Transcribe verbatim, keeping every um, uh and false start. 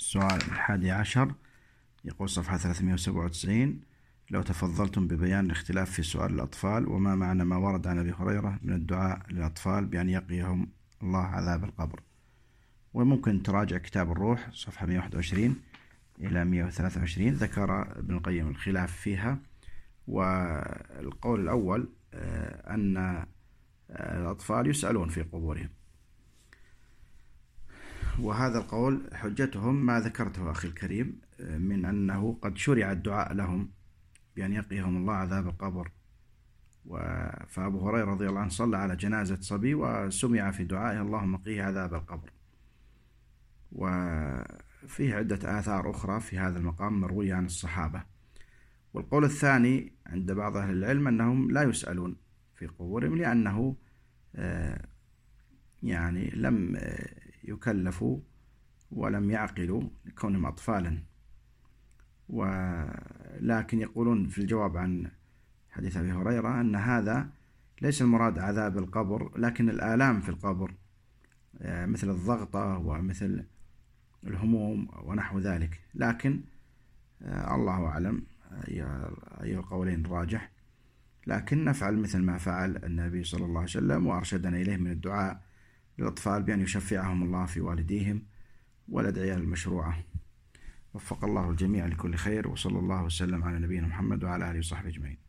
السؤال الحادي عشر يقول صفحة ثلاثمائة وسبعة وتسعين: لو تفضلتم ببيان الاختلاف في سؤال الأطفال، وما معنى ما ورد عن أبي هريرة من الدعاء للأطفال بأن يقيهم الله عذاب القبر. وممكن تراجع كتاب الروح صفحة مئة وواحد وعشرين إلى مئة وثلاثة وعشرين، ذكر ابن القيم الخلاف فيها. والقول الأول أن الأطفال يسألون في قبورهم، وهذا القول حجتهم ما ذكرته أخي الكريم من أنه قد شرع الدعاء لهم بأن يقيهم الله عذاب القبر. فأبو هريرة رضي الله عنه صلى على جنازة صبي وسمع في دعائه اللهم قيه عذاب القبر. وفيه عدة آثار أخرى في هذا المقام مروية عن الصحابة. والقول الثاني عند بعض أهل العلم أنهم لا يسألون في قبورهم، لأنه يعني لم يكلفوا ولم يعقلوا لكونهم أطفالا. ولكن يقولون في الجواب عن حديث أبي هريرة أن هذا ليس المراد عذاب القبر، لكن الآلام في القبر مثل الضغطة ومثل الهموم ونحو ذلك. لكن الله أعلم أي القولين راجح، لكن نفعل مثل ما فعل النبي صلى الله عليه وسلم وأرشدنا إليه من الدعاء للأطفال بأن يشفعهم الله في والديهم والأدعية المشروعة. وفق الله الجميع لكل خير، وصلى الله وسلم على نبينا محمد وعلى آله وصحبه أجمعين.